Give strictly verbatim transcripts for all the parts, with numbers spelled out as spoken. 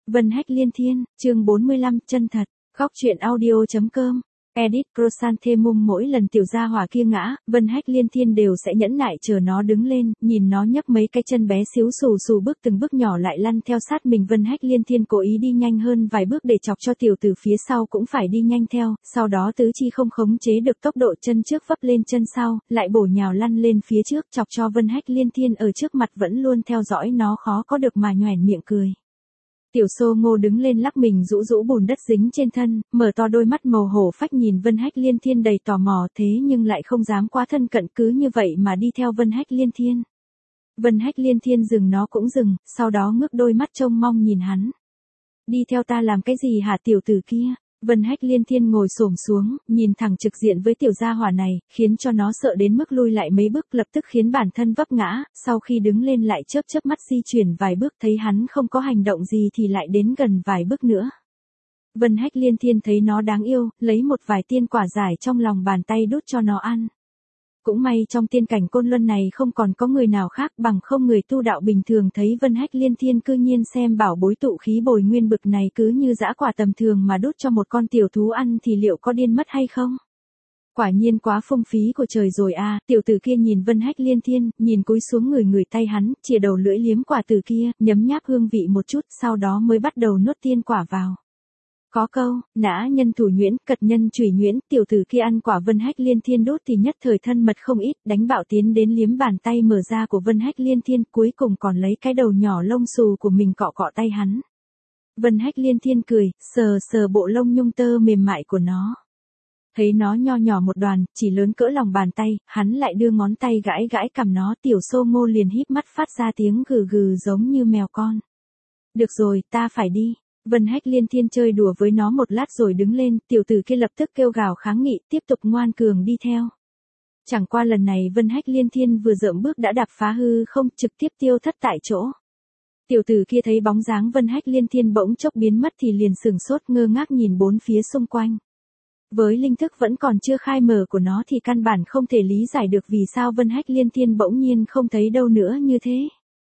Vân Hách Liên Thiên, chương bốn mươi lăm, chân thật, góc truyện audio.com. Edit Chrysanthemum. Mỗi lần tiểu gia hỏa kia ngã, Vân Hách Liên Thiên đều sẽ nhẫn nại chờ nó đứng lên, nhìn nó nhấc mấy cái chân bé xíu xù xù bước từng bước nhỏ lại lăn theo sát mình. Vân Hách Liên Thiên cố ý đi nhanh hơn vài bước để chọc cho tiểu tử phía sau cũng phải đi nhanh theo, sau đó tứ chi không khống chế được tốc độ, chân trước vấp lên chân sau, lại bổ nhào lăn lên phía trước, chọc cho Vân Hách Liên Thiên ở trước mặt vẫn luôn theo dõi nó khó có được mà nhoẻn miệng cười. Tiểu Xô Ngô đứng lên lắc mình rũ rũ bùn đất dính trên thân, mở to đôi mắt màu hổ phách nhìn Vân Hách Liên Thiên đầy tò mò, thế nhưng lại không dám quá thân cận, cứ như vậy mà đi theo Vân Hách Liên Thiên. Vân Hách Liên Thiên dừng nó cũng dừng, sau đó ngước đôi mắt trông mong nhìn hắn. Đi theo ta làm cái gì hả tiểu tử kia? Vân Hách Liên Thiên ngồi xổm xuống, nhìn thẳng trực diện với tiểu gia hỏa này, khiến cho nó sợ đến mức lui lại mấy bước, lập tức khiến bản thân vấp ngã, sau khi đứng lên lại chớp chớp mắt di chuyển vài bước, thấy hắn không có hành động gì thì lại đến gần vài bước nữa. Vân Hách Liên Thiên thấy nó đáng yêu, lấy một vài tiên quả giải trong lòng bàn tay đút cho nó ăn. Cũng may trong tiên cảnh Côn Luân này không còn có người nào khác, bằng không người tu đạo bình thường thấy Vân Hách Liên Thiên cư nhiên xem bảo bối tụ khí bồi nguyên bực này cứ như dã quả tầm thường mà đút cho một con tiểu thú ăn thì liệu có điên mất hay không? Quả nhiên quá phung phí của trời rồi a. À, tiểu tử kia nhìn Vân Hách Liên Thiên, nhìn cúi xuống người người tay hắn, chìa đầu lưỡi liếm quả tử kia, nhấm nháp hương vị một chút, sau đó mới bắt đầu nuốt tiên quả vào. Có câu, nã nhân thủ nhuyễn, cật nhân chủy nhuyễn, tiểu tử kia ăn quả Vân Hách Liên Thiên đốt thì nhất thời thân mật không ít, đánh bạo tiến đến liếm bàn tay mở ra của Vân Hách Liên Thiên, cuối cùng còn lấy cái đầu nhỏ lông xù của mình cọ cọ tay hắn. Vân Hách Liên Thiên cười, sờ sờ bộ lông nhung tơ mềm mại của nó. Thấy nó nho nhỏ một đoàn, chỉ lớn cỡ lòng bàn tay, hắn lại đưa ngón tay gãi gãi cằm nó, tiểu Xô Ngô liền híp mắt phát ra tiếng gừ gừ giống như mèo con. Được rồi, ta phải đi. Vân Hách Liên Thiên chơi đùa với nó một lát rồi đứng lên, tiểu tử kia lập tức kêu gào kháng nghị, tiếp tục ngoan cường đi theo. Chẳng qua lần này Vân Hách Liên Thiên vừa dậm bước đã đạp phá hư không, trực tiếp tiêu thất tại chỗ. Tiểu tử kia thấy bóng dáng Vân Hách Liên Thiên bỗng chốc biến mất thì liền sửng sốt ngơ ngác nhìn bốn phía xung quanh. Với linh thức vẫn còn chưa khai mở của nó thì căn bản không thể lý giải được vì sao Vân Hách Liên Thiên bỗng nhiên không thấy đâu nữa như thế.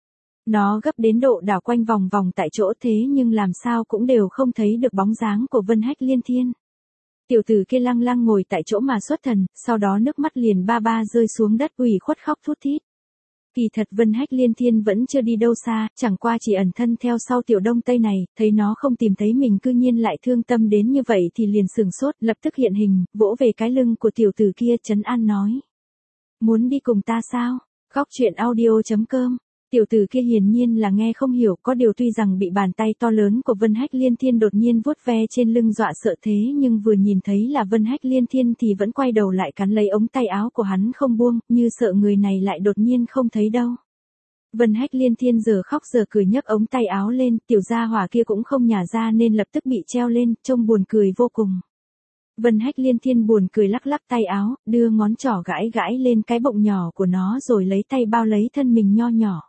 Nó gấp đến độ đảo quanh vòng vòng tại chỗ thế nhưng làm sao cũng đều không thấy được bóng dáng của Vân Hách Liên Thiên. Tiểu tử kia lăng lăng ngồi tại chỗ mà xuất thần, sau đó nước mắt liền ba ba rơi xuống đất ủy khuất khóc thút thít. Kỳ thật Vân Hách Liên Thiên vẫn chưa đi đâu xa, chẳng qua chỉ ẩn thân theo sau tiểu đông tây này, thấy nó không tìm thấy mình cư nhiên lại thương tâm đến như vậy thì liền sửng sốt, lập tức hiện hình, vỗ về cái lưng của tiểu tử kia trấn an nói. Muốn đi cùng ta sao? Góc truyện audio.com. Tiểu tử kia hiển nhiên là nghe không hiểu, có điều tuy rằng bị bàn tay to lớn của Vân Hách Liên Thiên đột nhiên vuốt ve trên lưng dọa sợ thế nhưng vừa nhìn thấy là Vân Hách Liên Thiên thì vẫn quay đầu lại cắn lấy ống tay áo của hắn không buông, như sợ người này lại đột nhiên không thấy đâu. Vân Hách Liên Thiên giờ khóc giờ cười nhấc ống tay áo lên, tiểu gia hỏa kia cũng không nhả ra nên lập tức bị treo lên, trông buồn cười vô cùng. Vân Hách Liên Thiên buồn cười lắc lắc tay áo, đưa ngón trỏ gãi gãi lên cái bụng nhỏ của nó rồi lấy tay bao lấy thân mình nho nhỏ.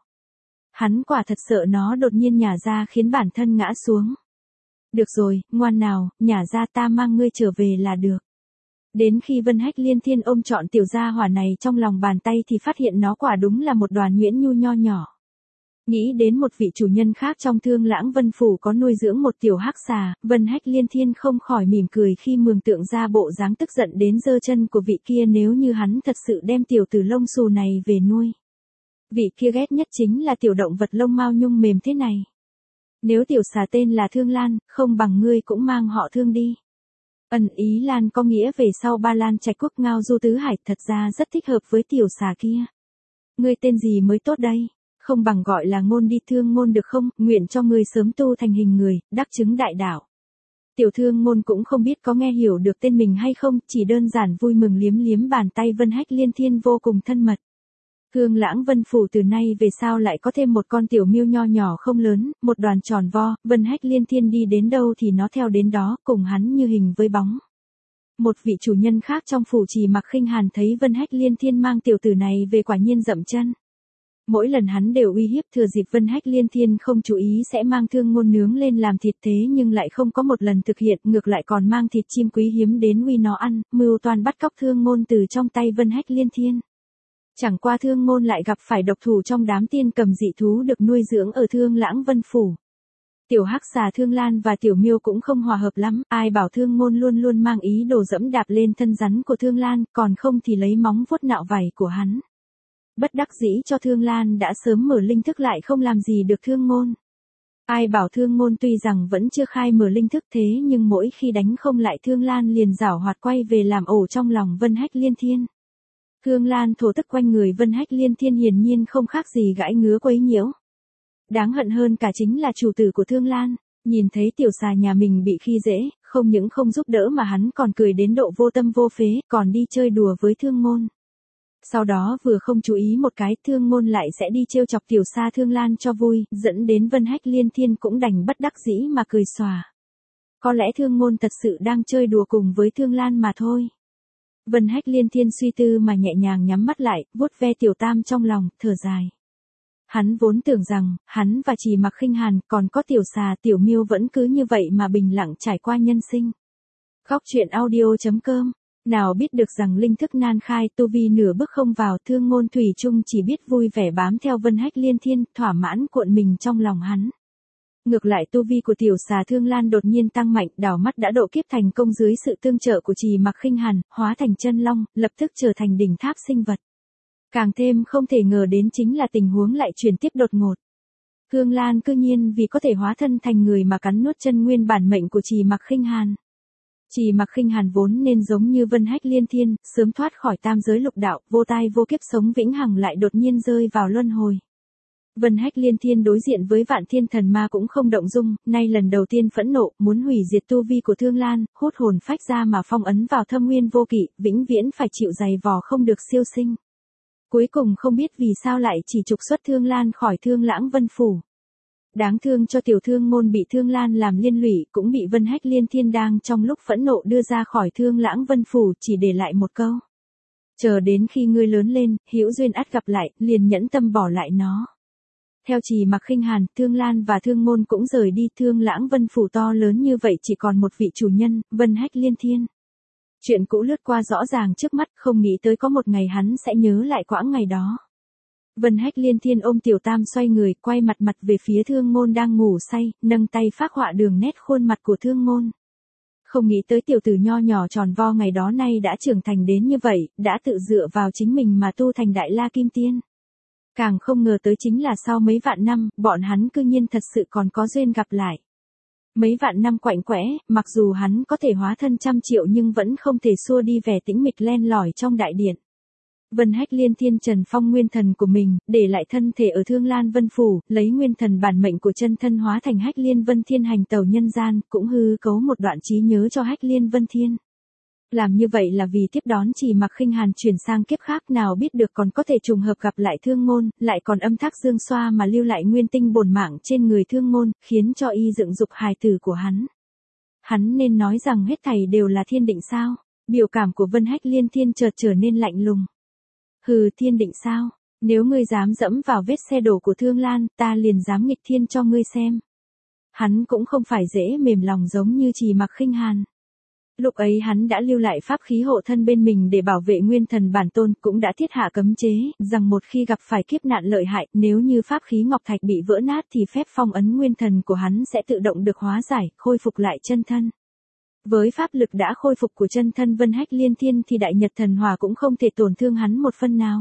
Hắn quả thật sợ nó đột nhiên nhả ra khiến bản thân ngã xuống. Được rồi, ngoan nào, nhả ra ta mang ngươi trở về là được. Đến khi Vân Hách Liên Thiên ôm trọn tiểu gia hỏa này trong lòng bàn tay thì phát hiện nó quả đúng là một đoàn nhuyễn nhu nho nhỏ. Nghĩ đến một vị chủ nhân khác trong Thương Lãng Vân Phủ có nuôi dưỡng một tiểu hắc xà, Vân Hách Liên Thiên không khỏi mỉm cười khi mường tượng ra bộ dáng tức giận đến giơ chân của vị kia nếu như hắn thật sự đem tiểu tử lông xù này về nuôi. Vị kia ghét nhất chính là tiểu động vật lông mao nhung mềm thế này. Nếu tiểu xà tên là Thương Lan, không bằng ngươi cũng mang họ Thương đi. Ẩn ý Lan có nghĩa về sau Ba Lan Trạch Quốc Ngao Du Tứ Hải, thật ra rất thích hợp với tiểu xà kia. Ngươi tên gì mới tốt đây? Không bằng gọi là Ngôn đi, Thương Ngôn được không? Nguyện cho ngươi sớm tu thành hình người, đắc chứng đại đạo. Tiểu Thương Ngôn cũng không biết có nghe hiểu được tên mình hay không, chỉ đơn giản vui mừng liếm liếm bàn tay Vân Hách Liên Thiên vô cùng thân mật. Thương Lãng Vân Phủ từ nay về sau lại có thêm một con tiểu miêu nho nhỏ không lớn, một đoàn tròn vo, Vân Hách Liên Thiên đi đến đâu thì nó theo đến đó, cùng hắn như hình với bóng. Một vị chủ nhân khác trong phủ Trì Mặc Khinh Hàn thấy Vân Hách Liên Thiên mang tiểu tử này về quả nhiên dậm chân. Mỗi lần hắn đều uy hiếp thừa dịp Vân Hách Liên Thiên không chú ý sẽ mang Thương Ngôn nướng lên làm thịt thế nhưng lại không có một lần thực hiện, ngược lại còn mang thịt chim quý hiếm đến uy nó ăn, mưu toan bắt cóc Thương Ngôn từ trong tay Vân Hách Liên Thiên. Chẳng qua Thương Ngôn lại gặp phải độc thủ trong đám tiên cầm dị thú được nuôi dưỡng ở Thương Lãng Vân Phủ. Tiểu Hắc Xà Thương Lan và Tiểu Miêu cũng không hòa hợp lắm, ai bảo Thương Ngôn luôn luôn mang ý đồ dẫm đạp lên thân rắn của Thương Lan, còn không thì lấy móng vuốt nạo vảy của hắn. Bất đắc dĩ cho Thương Lan đã sớm mở linh thức lại không làm gì được Thương Ngôn. Ai bảo Thương Ngôn tuy rằng vẫn chưa khai mở linh thức thế nhưng mỗi khi đánh không lại Thương Lan liền giảo hoạt quay về làm ổ trong lòng Vân Hách Liên Thiên. Thương Lan thổ tức quanh người Vân Hách Liên Thiên hiển nhiên không khác gì gãi ngứa quấy nhiễu. Đáng hận hơn cả chính là chủ tử của Thương Lan, nhìn thấy tiểu xà nhà mình bị khi dễ, không những không giúp đỡ mà hắn còn cười đến độ vô tâm vô phế, còn đi chơi đùa với Thương Ngôn. Sau đó vừa không chú ý một cái, Thương Ngôn lại sẽ đi trêu chọc tiểu xà Thương Lan cho vui, dẫn đến Vân Hách Liên Thiên cũng đành bất đắc dĩ mà cười xòa. Có lẽ Thương Ngôn thật sự đang chơi đùa cùng với Thương Lan mà thôi. Vân Hách Liên Thiên suy tư mà nhẹ nhàng nhắm mắt lại, vuốt ve tiểu tam trong lòng, thở dài. Hắn vốn tưởng rằng, hắn và Trì Mặc Khinh Hàn còn có tiểu xà Tiểu Miêu vẫn cứ như vậy mà bình lặng trải qua nhân sinh. Khóc chuyện audio chấm com. Nào biết được rằng linh thức nan khai tu vi nửa bước không vào, Thương Ngôn thủy chung chỉ biết vui vẻ bám theo Vân Hách Liên Thiên, thỏa mãn cuộn mình trong lòng hắn. Ngược lại tu vi của tiểu xà Thương Lan đột nhiên tăng mạnh, đảo mắt đã độ kiếp thành công dưới sự tương trợ của Trì Mặc Khinh Hàn, hóa thành chân long, lập tức trở thành đỉnh tháp sinh vật. Càng thêm không thể ngờ đến chính là tình huống lại chuyển tiếp đột ngột. Thương Lan cư nhiên vì có thể hóa thân thành người mà cắn nuốt chân nguyên bản mệnh của Trì Mặc Khinh Hàn. Trì Mặc Khinh Hàn vốn nên giống như Vân Hách Liên Thiên, sớm thoát khỏi tam giới lục đạo, vô tai vô kiếp sống vĩnh hằng lại đột nhiên rơi vào luân hồi. Vân Hách Liên Thiên đối diện với Vạn Thiên Thần Ma cũng không động dung, nay lần đầu tiên phẫn nộ, muốn hủy diệt tu vi của Thương Lan, hút hồn phách ra mà phong ấn vào thâm nguyên vô kỵ, vĩnh viễn phải chịu dày vò không được siêu sinh. Cuối cùng không biết vì sao lại chỉ trục xuất Thương Lan khỏi Thương Lãng Vân Phủ. Đáng thương cho tiểu Thương Ngôn bị Thương Lan làm liên lụy, cũng bị Vân Hách Liên Thiên đang trong lúc phẫn nộ đưa ra khỏi Thương Lãng Vân Phủ, chỉ để lại một câu. Chờ đến khi ngươi lớn lên, hữu duyên ắt gặp lại, liền nhẫn tâm bỏ lại nó. Theo Trì Mặc Khinh Hàn, Thương Lan và Thương Ngôn cũng rời đi, Thương Lãng Vân Phủ to lớn như vậy chỉ còn một vị chủ nhân, Vân Hách Liên Thiên. Chuyện cũ lướt qua rõ ràng trước mắt, không nghĩ tới có một ngày hắn sẽ nhớ lại quãng ngày đó. Vân Hách Liên Thiên ôm tiểu tam xoay người, quay mặt mặt về phía Thương Ngôn đang ngủ say, nâng tay phác họa đường nét khuôn mặt của Thương Ngôn. Không nghĩ tới tiểu tử nho nhỏ tròn vo ngày đó nay đã trưởng thành đến như vậy, đã tự dựa vào chính mình mà tu thành Đại La Kim Tiên. Càng không ngờ tới chính là sau mấy vạn năm, bọn hắn cư nhiên thật sự còn có duyên gặp lại. Mấy vạn năm quạnh quẽ, mặc dù hắn có thể hóa thân trăm triệu nhưng vẫn không thể xua đi vẻ tĩnh mịch len lỏi trong đại điện. Vân Hách Liên Thiên trần phong nguyên thần của mình, để lại thân thể ở Thương Lan Vân Phủ, lấy nguyên thần bản mệnh của chân thân hóa thành Hách Liên Vân Thiên hành tẩu nhân gian, cũng hư cấu một đoạn trí nhớ cho Hách Liên Vân Thiên. Làm như vậy là vì tiếp đón Trì Mặc Khinh Hàn chuyển sang kiếp khác, nào biết được còn có thể trùng hợp gặp lại Thương Ngôn, lại còn âm thác dương xoa mà lưu lại nguyên tinh bổn mạng trên người Thương Ngôn, khiến cho y dựng dục hài tử của hắn. Hắn nên nói rằng hết thảy đều là thiên định sao? Biểu cảm của Vân Hách Liên Thiên chợt trở nên lạnh lùng. Hừ, thiên định sao? Nếu ngươi dám dẫm vào vết xe đổ của Thương Lan, ta liền dám nghịch thiên cho ngươi xem. Hắn cũng không phải dễ mềm lòng giống như Trì Mặc Khinh Hàn. Lúc ấy hắn đã lưu lại pháp khí hộ thân bên mình để bảo vệ nguyên thần bản tôn, cũng đã thiết hạ cấm chế, rằng một khi gặp phải kiếp nạn lợi hại, nếu như pháp khí ngọc thạch bị vỡ nát thì phép phong ấn nguyên thần của hắn sẽ tự động được hóa giải, khôi phục lại chân thân. Với pháp lực đã khôi phục của chân thân Vân Hách Liên Thiên thì đại nhật thần hỏa cũng không thể tổn thương hắn một phân nào.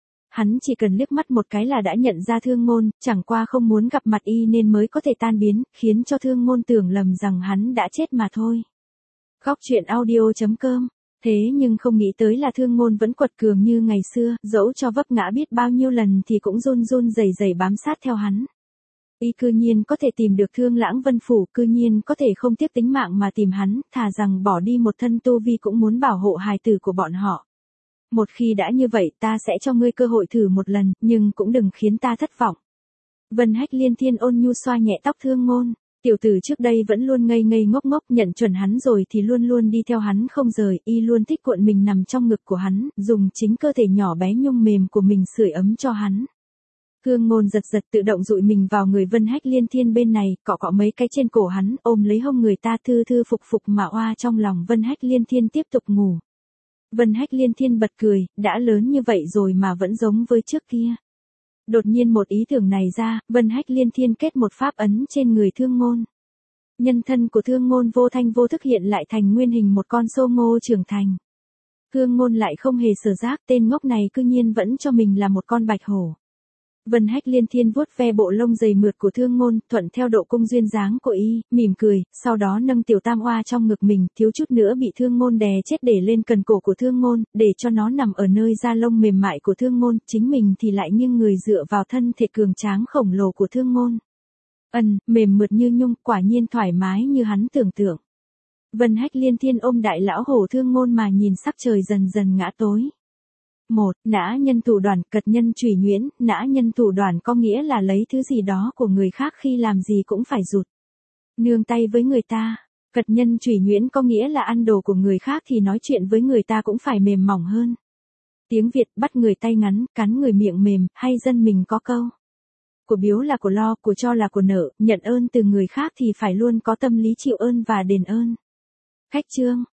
Hắn chỉ cần liếc mắt một cái là đã nhận ra Thương Ngôn, chẳng qua không muốn gặp mặt y nên mới có thể tan biến, khiến cho Thương Ngôn tưởng lầm rằng hắn đã chết mà thôi. Khóc chuyện audio chấm com. Thế nhưng không nghĩ tới là Thương Ngôn vẫn quật cường như ngày xưa, dẫu cho vấp ngã biết bao nhiêu lần thì cũng run run rẩy rẩy bám sát theo hắn. Y cư nhiên có thể tìm được Thương Lãng Vân Phủ, cư nhiên có thể không tiếc tính mạng mà tìm hắn, thà rằng bỏ đi một thân tu vi cũng muốn bảo hộ hài tử của bọn họ. Một khi đã như vậy ta sẽ cho ngươi cơ hội thử một lần, nhưng cũng đừng khiến ta thất vọng. Vân Hách Liên Thiên ôn nhu xoa nhẹ tóc Thương Ngôn. Tiểu tử trước đây vẫn luôn ngây ngây ngốc ngốc, nhận chuẩn hắn rồi thì luôn luôn đi theo hắn không rời, y luôn thích cuộn mình nằm trong ngực của hắn, dùng chính cơ thể nhỏ bé nhung mềm của mình sưởi ấm cho hắn. Thương Ngôn giật giật tự động dụi mình vào người Vân Hách Liên Thiên bên này, cọ cọ mấy cái trên cổ hắn, ôm lấy hông người ta thư thư phục phục mà oa trong lòng Vân Hách Liên Thiên tiếp tục ngủ. Vân Hách Liên Thiên bật cười, đã lớn như vậy rồi mà vẫn giống với trước kia. Đột nhiên một ý tưởng này ra, Vân Hách Liên Thiên kết một pháp ấn trên người Thương Ngôn. Nhân thân của Thương Ngôn vô thanh vô thức hiện lại thành nguyên hình một con sô ngô trưởng thành. Thương Ngôn lại không hề sở giác, tên ngốc này cư nhiên vẫn cho mình là một con bạch hổ. Vân Hách Liên Thiên vuốt ve bộ lông dày mượt của Thương Ngôn, thuận theo độ cung duyên dáng của y, mỉm cười, sau đó nâng tiểu tam oa trong ngực mình, thiếu chút nữa bị Thương Ngôn đè chết để lên cần cổ của Thương Ngôn, để cho nó nằm ở nơi da lông mềm mại của Thương Ngôn, chính mình thì lại nghiêng người dựa vào thân thể cường tráng khổng lồ của Thương Ngôn. Ân, mềm mượt như nhung, quả nhiên thoải mái như hắn tưởng tượng. Vân Hách Liên Thiên ôm đại lão hổ Thương Ngôn mà nhìn sắc trời dần dần ngã tối. Một, nã nhân thủ đoạn, cật nhân chủy nhuyễn, nã nhân thủ đoạn có nghĩa là lấy thứ gì đó của người khác khi làm gì cũng phải rụt. Nương tay với người ta. Cật nhân chủy nhuyễn có nghĩa là ăn đồ của người khác thì nói chuyện với người ta cũng phải mềm mỏng hơn. Tiếng Việt bắt người tay ngắn, cắn người miệng mềm, hay dân mình có câu. Của biếu là của lo, của cho là của nợ, nhận ơn từ người khác thì phải luôn có tâm lý chịu ơn và đền ơn. Khách chương.